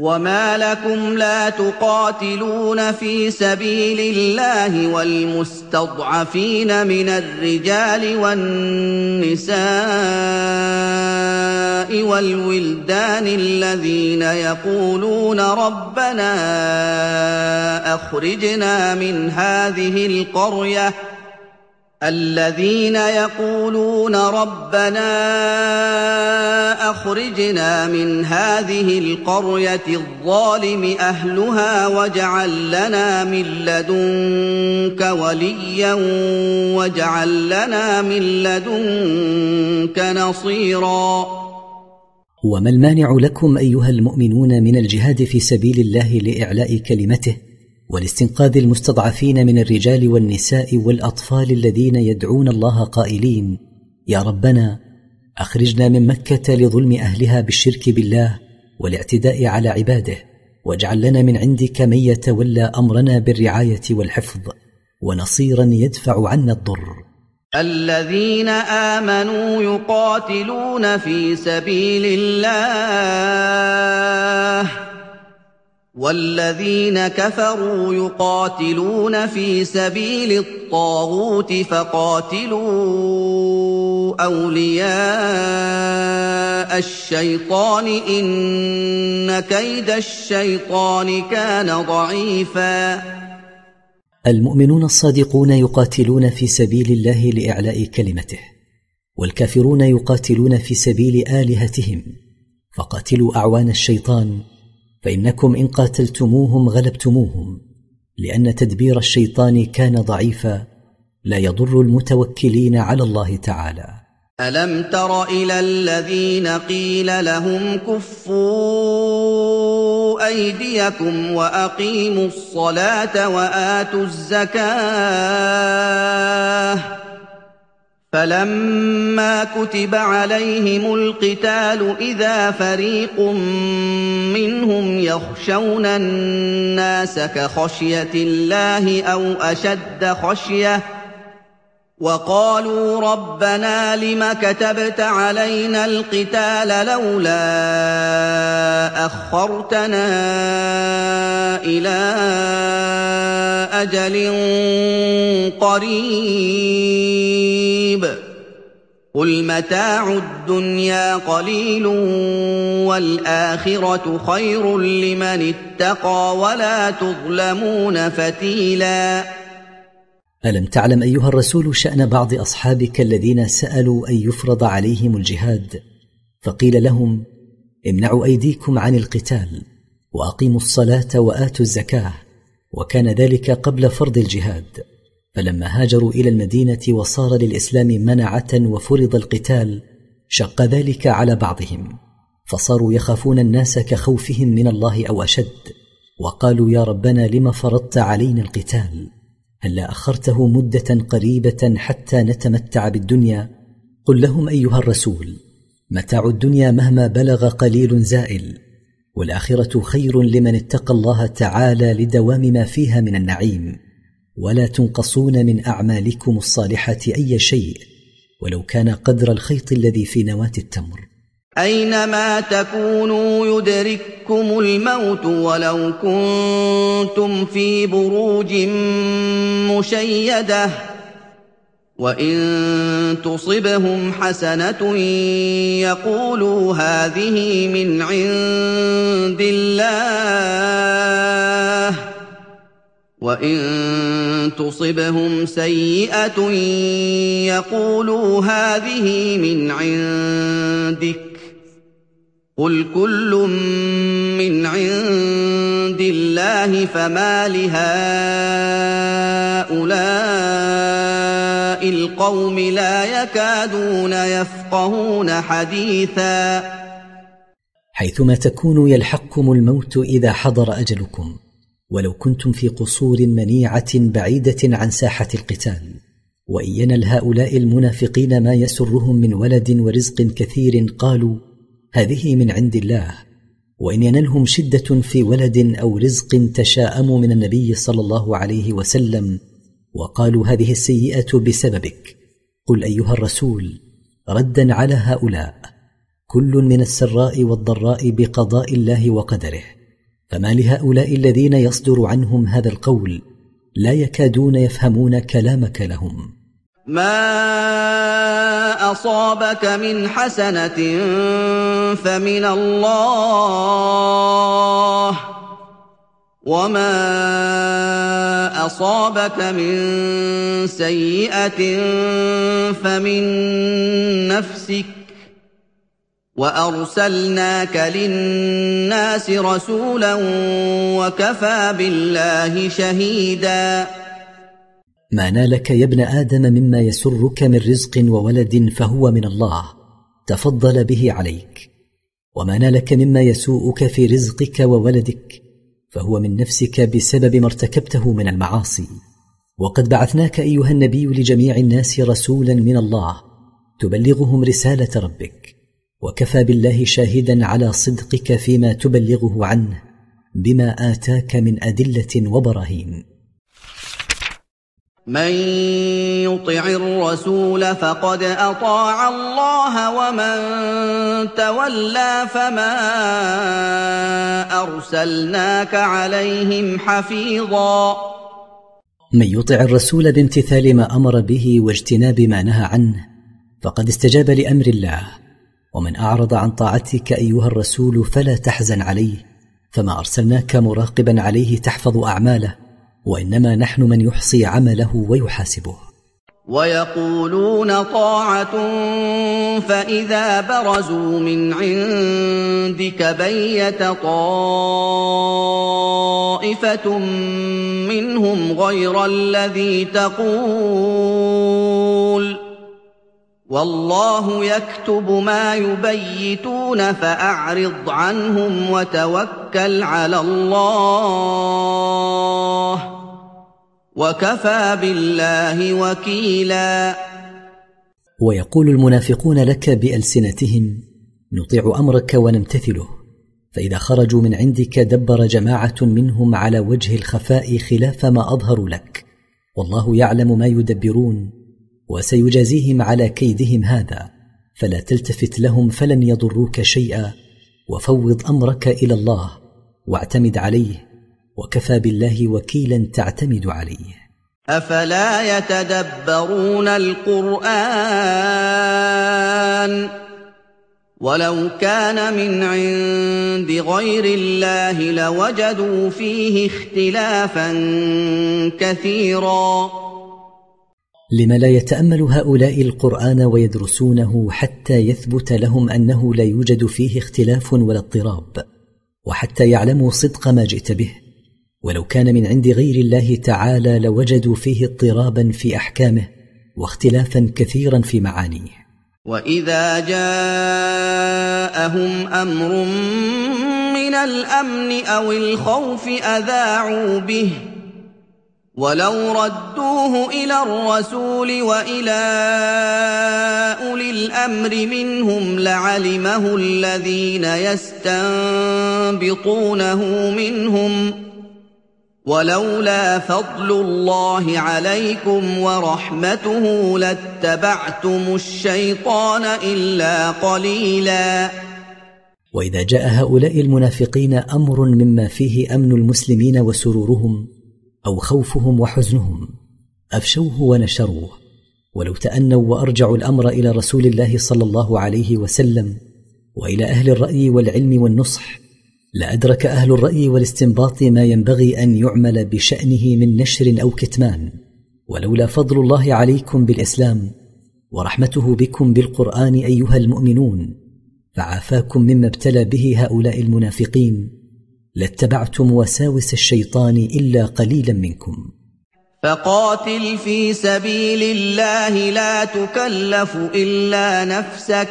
وما لكم لا تقاتلون في سبيل الله والمستضعفين من الرجال والنساء والولدان الذين يقولون ربنا أخرجنا من هذه القرية الظالم أهلها واجعل لنا من لدنك وليا واجعل لنا من لدنك نصيرا. وما المانع لكم أيها المؤمنون من الجهاد في سبيل الله لإعلاء كلمته والاستنقاذ المستضعفين من الرجال والنساء والأطفال الذين يدعون الله قائلين يا ربنا أخرجنا من مكة لظلم أهلها بالشرك بالله والاعتداء على عباده، واجعل لنا من عندك من يتولى أمرنا بالرعاية والحفظ ونصيرا يدفع عنا الضر. الذين آمنوا يقاتلون في سبيل الله والذين كفروا يقاتلون في سبيل الطاغوت فقاتلوا أولياء الشيطان إن كيد الشيطان كان ضعيفا. المؤمنون الصادقون يقاتلون في سبيل الله لإعلاء كلمته، والكافرون يقاتلون في سبيل آلهتهم، فقاتلوا أعوان الشيطان فإنكم إن قاتلتموهم غلبتموهم، لأن تدبير الشيطان كان ضعيفا لا يضر المتوكلين على الله تعالى. ألم تر إلى الذين قيل لهم كفوا أيديكم وأقيموا الصلاة وآتوا الزكاة فلما كتب عليهم القتال إذا فريق منهم يخشون الناس كخشية الله أو أشد خشية وقالوا ربنا لم كتبت علينا القتال لولا أخرتنا إلى أجل قريب قل متاع الدنيا قليل والآخرة خير لمن اتقى ولا تظلمون فتيلا. ألم تعلم أيها الرسول شأن بعض أصحابك الذين سألوا أن يفرض عليهم الجهاد فقيل لهم امنعوا أيديكم عن القتال وأقيموا الصلاة وآتوا الزكاة، وكان ذلك قبل فرض الجهاد، فلما هاجروا إلى المدينة وصار للإسلام منعة وفرض القتال شق ذلك على بعضهم، فصاروا يخافون الناس كخوفهم من الله أو أشد، وقالوا يا ربنا لم فرضت علينا القتال؟ هلا أخرته مدة قريبة حتى نتمتع بالدنيا؟ قل لهم أيها الرسول متاع الدنيا مهما بلغ قليل زائل، والآخرة خير لمن اتقى الله تعالى لدوام ما فيها من النعيم، ولا تنقصون من أعمالكم الصالحة أي شيء ولو كان قدر الخيط الذي في نواة التمر. أينما تكونوا يدرككم الموت ولو كنتم في بروج مشيدة وإن تصبهم حسنة يقولوا هذه من عند الله وإن تصبهم سيئة يقولوا هذه من عندك قل كل من عند الله فما لهؤلاء القوم لا يكادون يفقهون حديثا. حيثما تكونوا يلحقكم الموت إذا حضر أجلكم، ولو كنتم في قصور منيعة بعيدة عن ساحة القتال، وإن ينل هؤلاء المنافقين ما يسرهم من ولد ورزق كثير قالوا هذه من عند الله، وإن ينلهم شدة في ولد أو رزق تشاءموا من النبي صلى الله عليه وسلم وقالوا هذه السيئة بسببك. قل أيها الرسول ردا على هؤلاء كل من السراء والضراء بقضاء الله وقدره، فما لهؤلاء الذين يصدر عنهم هذا القول لا يكادون يفهمون كلامك لهم. ما أصابك من حسنة فمن الله، وما أصابك من سيئة فمن نفسك، وأرسلناك للناس رسولا وكفى بالله شهيدا. ما نالك يا ابن آدم مما يسرك من رزق وولد فهو من الله تفضل به عليك، وما نالك مما يسوءك في رزقك وولدك فهو من نفسك بسبب ما ارتكبته من المعاصي. وقد بعثناك أيها النبي لجميع الناس رسولا من الله تبلغهم رسالة ربك، وكفى بالله شاهدا على صدقك فيما تبلغه عنه بما آتاك من أدلة وبراهين. من يطع الرسول فقد أطاع الله، ومن تولى فما أرسلناك عليهم حفيظا. من يطع الرسول بامتثال ما أمر به واجتناب ما نهى عنه فقد استجاب لأمر الله، ومن أعرض عن طاعتك أيها الرسول فلا تحزن عليه، فما أرسلناك مراقبا عليه تحفظ أعماله، وإنما نحن من يحصي عمله ويحاسبه. ويقولون طاعة فإذا برزوا من عندك بيت طائفة منهم غير الذي تقول، والله يكتب ما يبيتون فأعرض عنهم وتوكل على الله، وكفى بالله وكيلا. ويقول المنافقون لك بألسنتهم نطيع أمرك ونمتثله، فإذا خرجوا من عندك دبر جماعة منهم على وجه الخفاء خلاف ما أظهروا لك، والله يعلم ما يدبرون وسيجازيهم على كيدهم هذا، فلا تلتفت لهم فلن يضروك شيئا، وفوض أمرك إلى الله واعتمد عليه، وكفى بالله وكيلا تعتمد عليه. أفلا يتدبرون القرآن ولو كان من عند غير الله لوجدوا فيه اختلافا كثيرا. لم لا يتأمل هؤلاء القرآن ويدرسونه حتى يثبت لهم أنه لا يوجد فيه اختلاف ولا اضطراب، وحتى يعلموا صدق ما جئت به، ولو كان من عند غير الله تعالى لوجدوا فيه اضطرابا في أحكامه واختلافا كثيرا في معانيه. وإذا جاءهم أمر من الأمن أو الخوف أذاعوا به، ولو ردوه إلى الرسول وإلى أولي الأمر منهم لعلمه الذين يستنبطونه منهم، ولولا فضل الله عليكم ورحمته لاتبعتم الشيطان إلا قليلا. وإذا جاء هؤلاء المنافقين أمر مما فيه أمن المسلمين وسرورهم أو خوفهم وحزنهم أفشوه ونشروه، ولو تأنوا وأرجعوا الأمر إلى رسول الله صلى الله عليه وسلم وإلى أهل الرأي والعلم والنصح لأدرك أهل الرأي والاستنباط ما ينبغي أن يعمل بشأنه من نشر أو كتمان، ولولا فضل الله عليكم بالإسلام ورحمته بكم بالقرآن أيها المؤمنون فعافاكم مما ابتلى به هؤلاء المنافقين لاتبعتم وساوس الشيطان إلا قليلا منكم. فقاتل في سبيل الله لا تكلف إلا نفسك،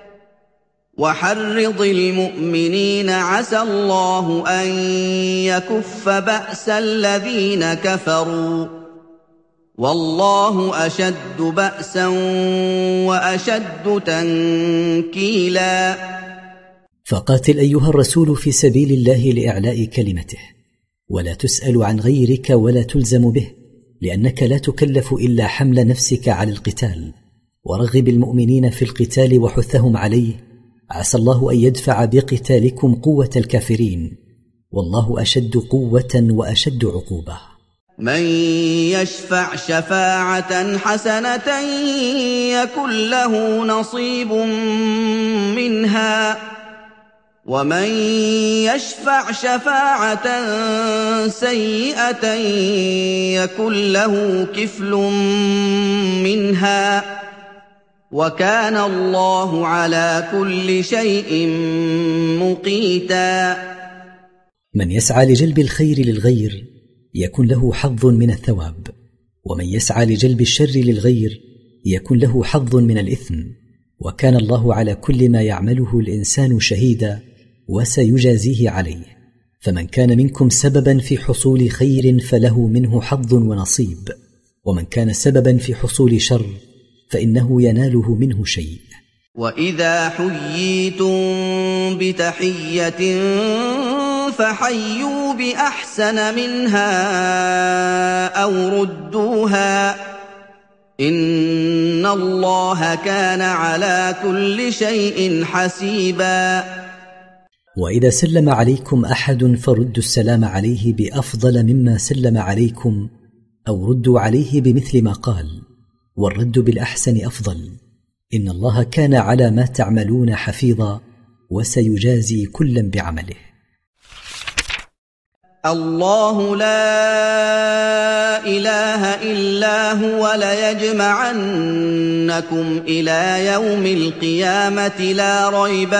وحرض المؤمنين عسى الله أن يكف بأس الذين كفروا، والله أشد بأسا وأشد تنكيلا. فقاتل أيها الرسول في سبيل الله لإعلاء كلمته، ولا تسأل عن غيرك ولا تلزم به، لأنك لا تكلف إلا حمل نفسك على القتال، ورغب المؤمنين في القتال وحثهم عليه، عسى الله أن يدفع بقتالكم قوة الكافرين، والله أشد قوة وأشد عقوبة. من يشفع شفاعة حسنة يكن له نصيب منها ومن يشفع شفاعة سيئة يكن له كفل منها وكان الله على كل شيء مقيتا. من يسعى لجلب الخير للغير يكن له حظ من الثواب، ومن يسعى لجلب الشر للغير يكن له حظ من الإثم، وكان الله على كل ما يعمله الإنسان شهيدا وسيجازيه عليه. فمن كان منكم سببا في حصول خير فله منه حظ ونصيب، ومن كان سببا في حصول شر فإنه يناله منه شيء. وإذا حييتم بتحية فحيوا بأحسن منها أو ردوها إن الله كان على كل شيء حسيبا. وإذا سلم عليكم أحد فردوا السلام عليه بأفضل مما سلم عليكم أو ردوا عليه بمثل ما قال، والرد بالأحسن أفضل، إن الله كان على ما تعملون حفيظا وسيجازي كلا بعمله. الله لا إله إلا هو ليجمعنكم إلى يوم القيامة لا ريب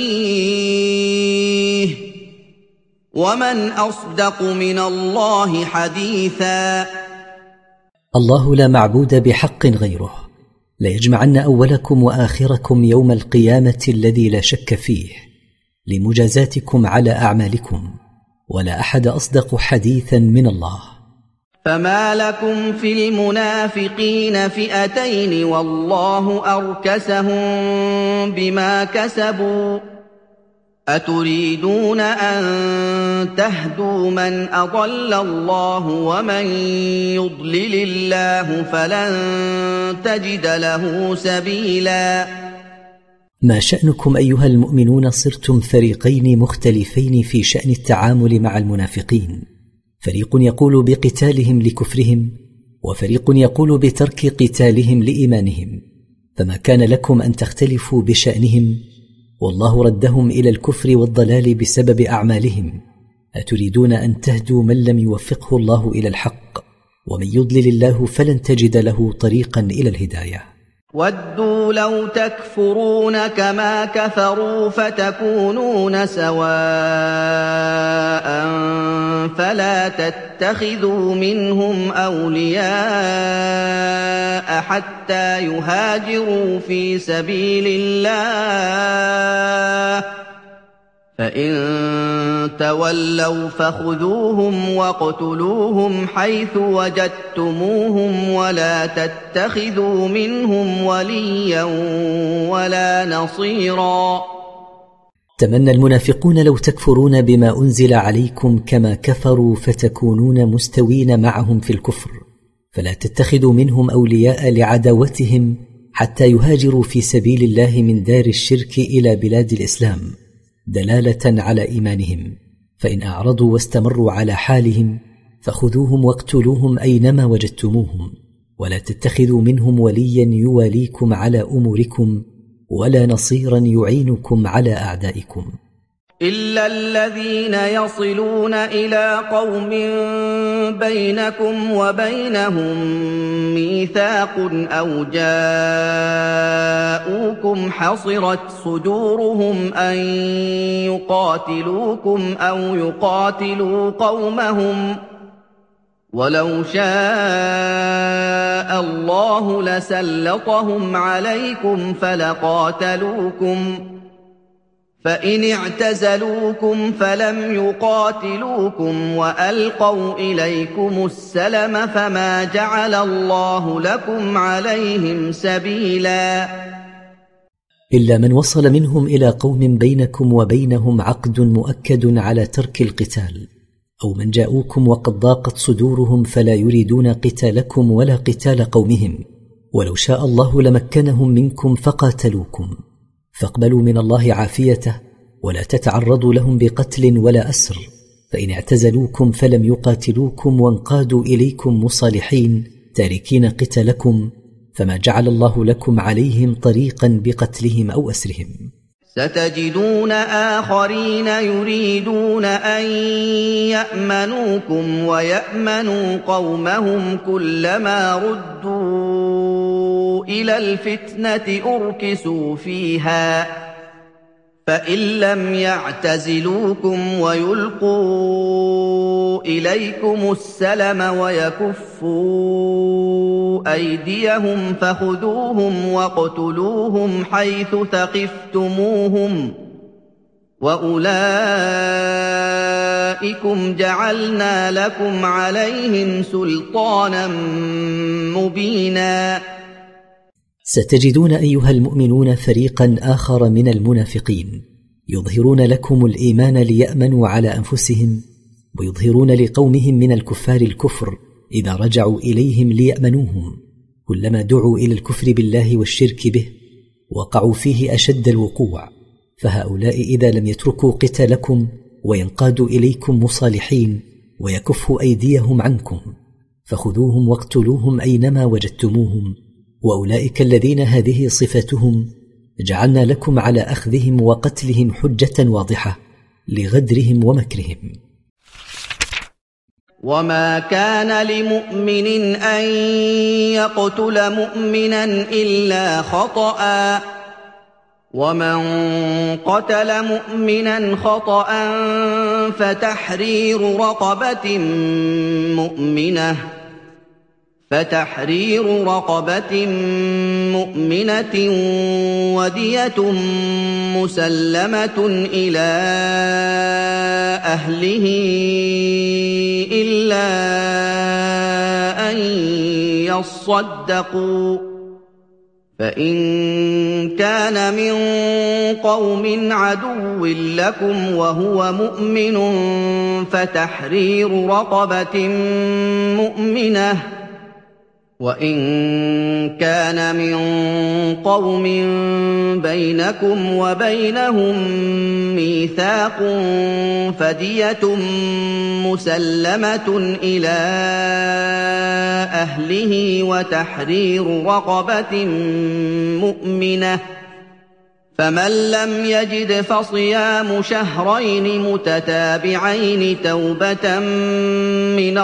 فيه ومن أصدق من الله حديثا. الله لا معبود بحق غيره، ليجمعن أولكم وآخركم يوم القيامة الذي لا شك فيه لمجازاتكم على أعمالكم، ولا أحد أصدق حديثا من الله. فما لكم في المنافقين فئتين والله أركسهم بما كسبوا أتريدون أن تهدوا من أضل الله ومن يضلل الله فلن تجد له سبيلا. ما شأنكم أيها المؤمنون صرتم فريقين مختلفين في شأن التعامل مع المنافقين، فريق يقول بقتالهم لكفرهم وفريق يقول بترك قتالهم لإيمانهم، فما كان لكم أن تختلفوا بشأنهم، والله ردهم إلى الكفر والضلال بسبب أعمالهم. أتريدون أن تهدوا من لم يوفقه الله إلى الحق، ومن يضلل الله فلن تجد له طريقا إلى الهداية. ودوا لو تكفرون كما كفروا فتكونون سواء فلا تتخذوا منهم أولياء حتى يهاجروا في سبيل الله فإن تولوا فخذوهم واقتلوهم حيث وجدتموهم ولا تتخذوا منهم وليا ولا نصيرا. تمنى المنافقون لو تكفرون بما أنزل عليكم كما كفروا فتكونون مستوين معهم في الكفر، فلا تتخذوا منهم أولياء لعداوتهم حتى يهاجروا في سبيل الله من دار الشرك إلى بلاد الإسلام دلالة على إيمانهم، فإن أعرضوا واستمروا على حالهم فخذوهم واقتلوهم أينما وجدتموهم، ولا تتخذوا منهم وليا يواليكم على أموركم ولا نصيرا يعينكم على أعدائكم. إلا الذين يصلون إلى قوم بينكم وبينهم ميثاق أو جاءوكم حصرت صدورهم أن يقاتلوكم أو يقاتلوا قومهم ولو شاء الله لسلطهم عليكم فلقاتلوكم فإن اعتزلوكم فلم يقاتلوكم وألقوا إليكم السلم فما جعل الله لكم عليهم سبيلا. إلا من وصل منهم إلى قوم بينكم وبينهم عقد مؤكد على ترك القتال، أو من جاءوكم وقد ضاقت صدورهم فلا يريدون قتالكم ولا قتال قومهم، ولو شاء الله لمكنهم منكم فقاتلوكم، فاقبلوا من الله عافيته ولا تتعرضوا لهم بقتل ولا أسر، فإن اعتزلوكم فلم يقاتلوكم وانقادوا إليكم مصالحين تاركين قتالكم فما جعل الله لكم عليهم طريقا بقتلهم أو أسرهم. ستجدون آخرين يريدون أن يأمنوكم ويأمنوا قومهم كلما ردوا إلى الفتنة أركسوا فيها فإن لم يعتزلوكم ويلقوا إليكم السلم ويكفوا أيديهم فخذوهم واقتلوهم حيث ثقفتموهم وأولئكم جعلنا لكم عليهم سلطانا مبينا. ستجدون أيها المؤمنون فريقا آخر من المنافقين يظهرون لكم الإيمان ليأمنوا على أنفسهم ويظهرون لقومهم من الكفار الكفر إذا رجعوا إليهم ليأمنوهم كلما دعوا إلى الكفر بالله والشرك به وقعوا فيه أشد الوقوع. فهؤلاء إذا لم يتركوا قتالكم وينقادوا إليكم مصالحين ويكفوا أيديهم عنكم فخذوهم واقتلوهم أينما وجدتموهم وأولئك الذين هذه صفتهم جعلنا لكم على أخذهم وقتلهم حجة واضحة لغدرهم ومكرهم. وما كان لمؤمن أن يقتل مؤمنا إلا خطأ ومن قتل مؤمنا خطأ فتحرير رقبة مؤمنة ودية مسلمة إلى أهله إلا أن يصدقوا فإن كان من قوم عدو لكم وهو مؤمن فتحرير رقبة مؤمنة وإن كان من قوم بينكم وبينهم ميثاق فدية مسلمة إلى أهله وتحرير رقبة مؤمنة فمن لم يجد فصيام شهرين متتابعين توبة من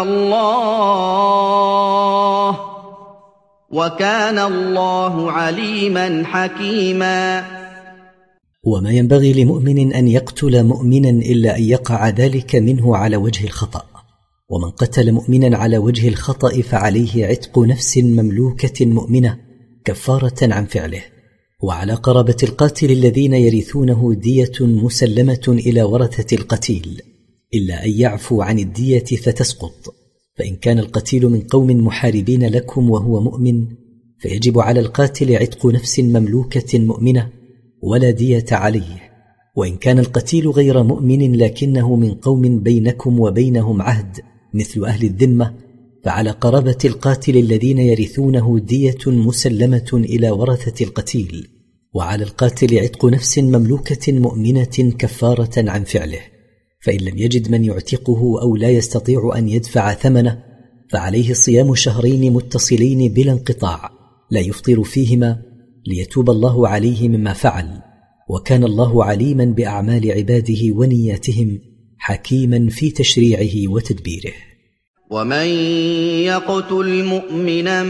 الله وكان الله عليما حكيما. وما ينبغي لمؤمن أن يقتل مؤمنا إلا أن يقع ذلك منه على وجه الخطأ ومن قتل مؤمنا على وجه الخطأ فعليه عتق نفس مملوكة مؤمنة كفارة عن فعله وعلى قرابة القاتل الذين يرثونه دية مسلمة إلى ورثة القتيل إلا أن يعفوا عن الدية فتسقط. فإن كان القتيل من قوم محاربين لكم وهو مؤمن فيجب على القاتل عتق نفس مملوكة مؤمنة ولا دية عليه. وإن كان القتيل غير مؤمن لكنه من قوم بينكم وبينهم عهد مثل أهل الذمة فعلى قرابة القاتل الذين يرثونه دية مسلمة إلى ورثة القتيل وعلى القاتل عتق نفس مملوكة مؤمنة كفارة عن فعله. فإن لم يجد من يعتقه أو لا يستطيع أن يدفع ثمنه فعليه صيام شهرين متصلين بلا انقطاع لا يفطر فيهما ليتوب الله عليه مما فعل وكان الله عليما بأعمال عباده ونياتهم حكيما في تشريعه وتدبيره. ومن يقتل مؤمنا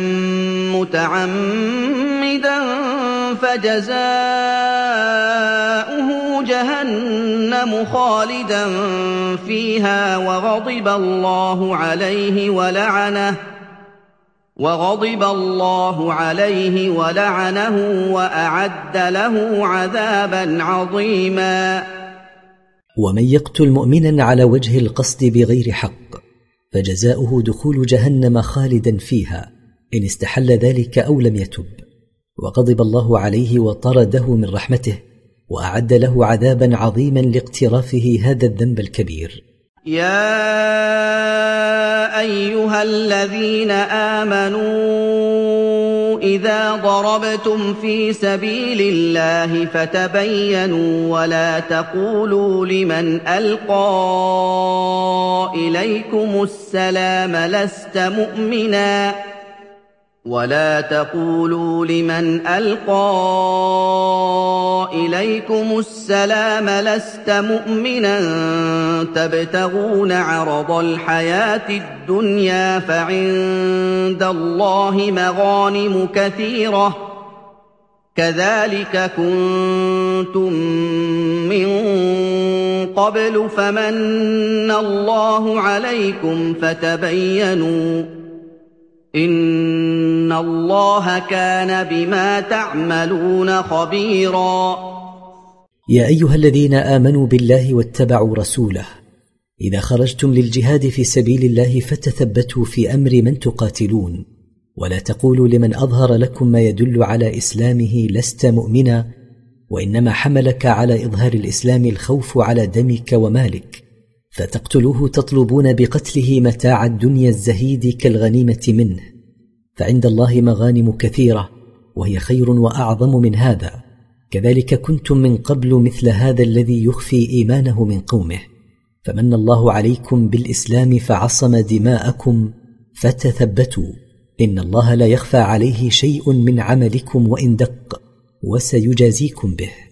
متعمدا فجزاؤه جهنم خالدا فيها وغضب الله عليه ولعنه وأعد له عذابا عظيما. ومن يقتل مؤمنا على وجه القصد بغير حق فجزاؤه دخول جهنم خالدا فيها إن استحل ذلك أو لم يتب وغضب الله عليه وطرده من رحمته وأعد له عذابا عظيما لاقترافه هذا الذنب الكبير. يا أيها الذين آمنوا إذا ضربتم في سبيل الله فتبينوا ولا تقولوا لمن ألقى إليكم السلام لست مؤمنا ولا تقولوا لمن ألقى إليكم السلام لست مؤمنا تبتغون عرض الحياة الدنيا فعند الله مغانم كثيرة كذلك كنتم من قبل فمن الله عليكم فتبينوا إن الله كان بما تعملون خبيرا. يا أيها الذين آمنوا بالله واتبعوا رسوله إذا خرجتم للجهاد في سبيل الله فتثبتوا في أمر من تقاتلون ولا تقولوا لمن أظهر لكم ما يدل على إسلامه لست مؤمنا وإنما حملك على إظهار الإسلام الخوف على دمك ومالك فتقتلوه تطلبون بقتله متاع الدنيا الزهيد كالغنيمة منه فعند الله مغانم كثيرة وهي خير وأعظم من هذا كذلك كنتم من قبل مثل هذا الذي يخفي إيمانه من قومه فمن الله عليكم بالإسلام فعصم دماءكم فتثبتوا إن الله لا يخفى عليه شيء من عملكم وإن دق وسيجازيكم به.